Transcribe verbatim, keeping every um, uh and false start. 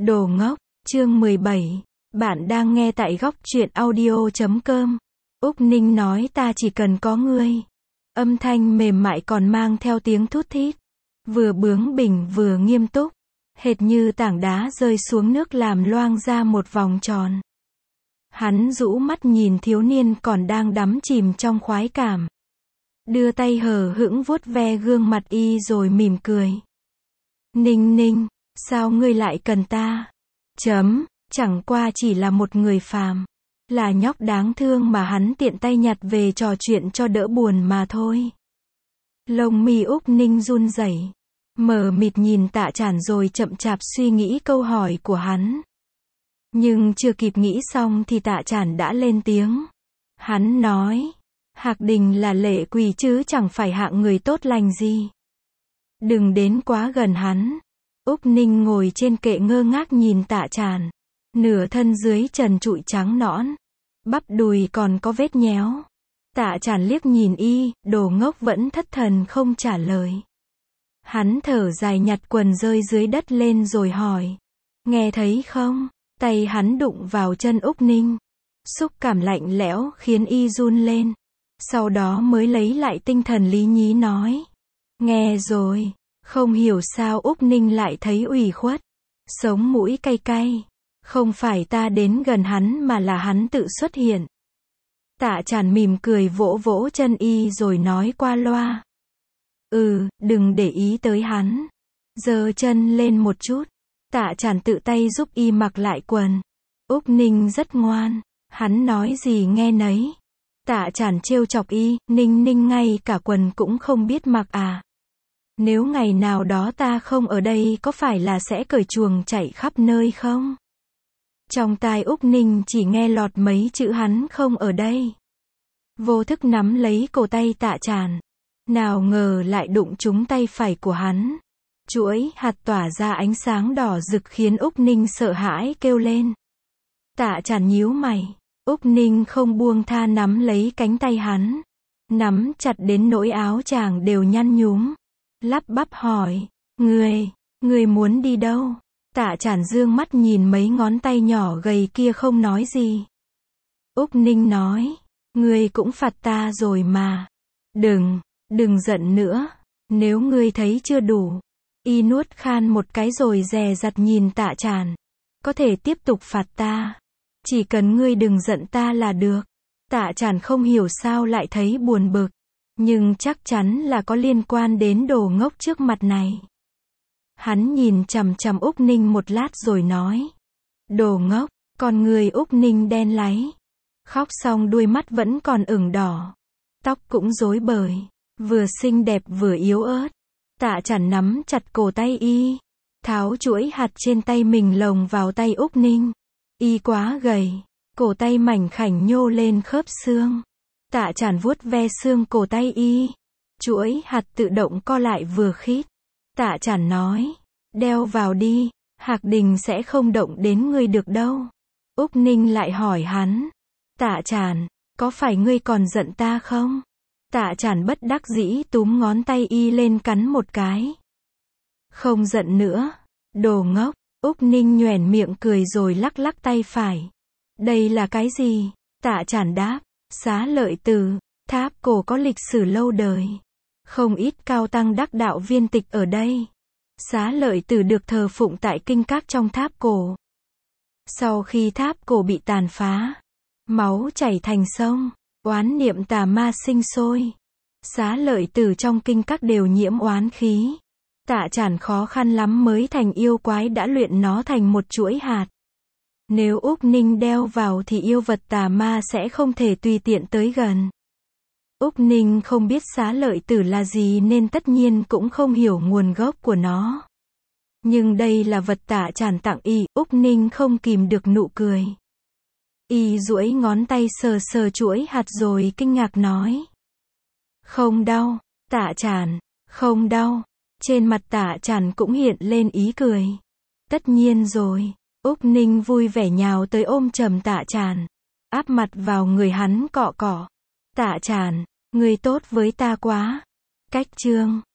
Đồ ngốc, chương mười bảy. Bạn đang nghe tại góc truyện audio chấm com. Úc Ninh nói ta chỉ cần có ngươi. Âm thanh mềm mại còn mang theo tiếng thút thít. Vừa bướng bỉnh vừa nghiêm túc. Hệt như tảng đá rơi xuống nước làm loang ra một vòng tròn. Hắn rũ mắt nhìn thiếu niên còn đang đắm chìm trong khoái cảm. Đưa tay hờ hững vuốt ve gương mặt y rồi mỉm cười. Ninh Ninh, sao ngươi lại cần ta? Chấm, chẳng qua chỉ là một người phàm. Là nhóc đáng thương mà hắn tiện tay nhặt về trò chuyện cho đỡ buồn mà thôi. Lông mi Úc Ninh run rẩy, mờ mịt nhìn Tạ Trản rồi chậm chạp suy nghĩ câu hỏi của hắn. Nhưng chưa kịp nghĩ xong thì Tạ Trản đã lên tiếng. Hắn nói, Hạc Đình là lệ quỷ chứ chẳng phải hạng người tốt lành gì. Đừng đến quá gần hắn. Úc Ninh ngồi trên kệ ngơ ngác nhìn Tạ Trản. Nửa thân dưới trần trụi trắng nõn. Bắp đùi còn có vết nhéo. Tạ Trản liếc nhìn y, đồ ngốc vẫn thất thần không trả lời. Hắn thở dài nhặt quần rơi dưới đất lên rồi hỏi. Nghe thấy không? Tay hắn đụng vào chân Úc Ninh. Xúc cảm lạnh lẽo khiến y run lên. Sau đó mới lấy lại tinh thần lý nhí nói. Nghe rồi. Không hiểu sao Úc Ninh lại thấy ủy khuất. Sống mũi cay cay. Không phải ta đến gần hắn mà là hắn tự xuất hiện. Tạ Trản mỉm cười vỗ vỗ chân y rồi nói qua loa. Ừ, đừng để ý tới hắn. Giơ chân lên một chút. Tạ Trản tự tay giúp y mặc lại quần. Úc Ninh rất ngoan. Hắn nói gì nghe nấy. Tạ Trản trêu chọc y, Ninh Ninh ngay cả quần cũng không biết mặc à. Nếu ngày nào đó ta không ở đây có phải là sẽ cởi chuồng chạy khắp nơi không? Trong tai Úc Ninh chỉ nghe lọt mấy chữ hắn không ở đây. Vô thức nắm lấy cổ tay Tạ Trản. Nào ngờ lại đụng trúng tay phải của hắn. Chuỗi hạt tỏa ra ánh sáng đỏ rực khiến Úc Ninh sợ hãi kêu lên. Tạ Trản nhíu mày. Úc Ninh không buông tha nắm lấy cánh tay hắn. Nắm chặt đến nỗi áo chàng đều nhăn nhúm. Lắp bắp hỏi. Ngươi, ngươi muốn đi đâu? Tạ Trản dương mắt nhìn mấy ngón tay nhỏ gầy kia không nói gì. Úc Ninh nói. Ngươi cũng phạt ta rồi mà. Đừng, đừng giận nữa. Nếu ngươi thấy chưa đủ. Y nuốt khan một cái rồi dè dặt nhìn Tạ Trản. Có thể tiếp tục phạt ta. Chỉ cần ngươi đừng giận ta là được. Tạ Trản không hiểu sao lại thấy buồn bực. Nhưng chắc chắn là có liên quan đến đồ ngốc trước mặt này. Hắn nhìn chằm chằm Úc Ninh một lát rồi nói. Đồ ngốc, con người Úc Ninh đen láy. Khóc xong đuôi mắt vẫn còn ửng đỏ. Tóc cũng rối bời. Vừa xinh đẹp vừa yếu ớt. Tạ Trản nắm chặt cổ tay y. Tháo chuỗi hạt trên tay mình lồng vào tay Úc Ninh. Y quá gầy. Cổ tay mảnh khảnh nhô lên khớp xương. Tạ Trản vuốt ve xương cổ tay y. Chuỗi hạt tự động co lại vừa khít. Tạ Trản nói. Đeo vào đi. Hạc Đình sẽ không động đến ngươi được đâu. Úc Ninh lại hỏi hắn. Tạ Trản, có phải ngươi còn giận ta không? Tạ Trản bất đắc dĩ túm ngón tay y lên cắn một cái. Không giận nữa. Đồ ngốc. Úc Ninh nhoẻn miệng cười rồi lắc lắc tay phải. Đây là cái gì? Tạ Trản đáp. Xá Lợi Từ. Tháp cổ có lịch sử lâu đời. Không ít cao tăng đắc đạo viên tịch ở đây. Xá Lợi Từ được thờ phụng tại kinh các trong tháp cổ. Sau khi tháp cổ bị tàn phá, máu chảy thành sông, oán niệm tà ma sinh sôi. Xá Lợi Từ trong kinh các đều nhiễm oán khí. Tạ Trản khó khăn lắm mới thành yêu quái đã luyện nó thành một chuỗi hạt. Nếu Úc Ninh đeo vào thì yêu vật tà ma sẽ không thể tùy tiện tới gần. Úc Ninh không biết Xá Lợi Tử là gì nên tất nhiên cũng không hiểu nguồn gốc của nó. Nhưng đây là vật Tạ Trản tặng y, Úc Ninh không kìm được nụ cười. Y duỗi ngón tay sờ sờ chuỗi hạt rồi kinh ngạc nói. Không đau, Tạ Trản, không đau. Trên mặt Tạ Trản cũng hiện lên ý cười. Tất nhiên rồi. Úc Ninh vui vẻ nhào tới ôm chầm Tạ Trản. Áp mặt vào người hắn cọ cọ. Tạ Trản, ngươi tốt với ta quá. Cách chương.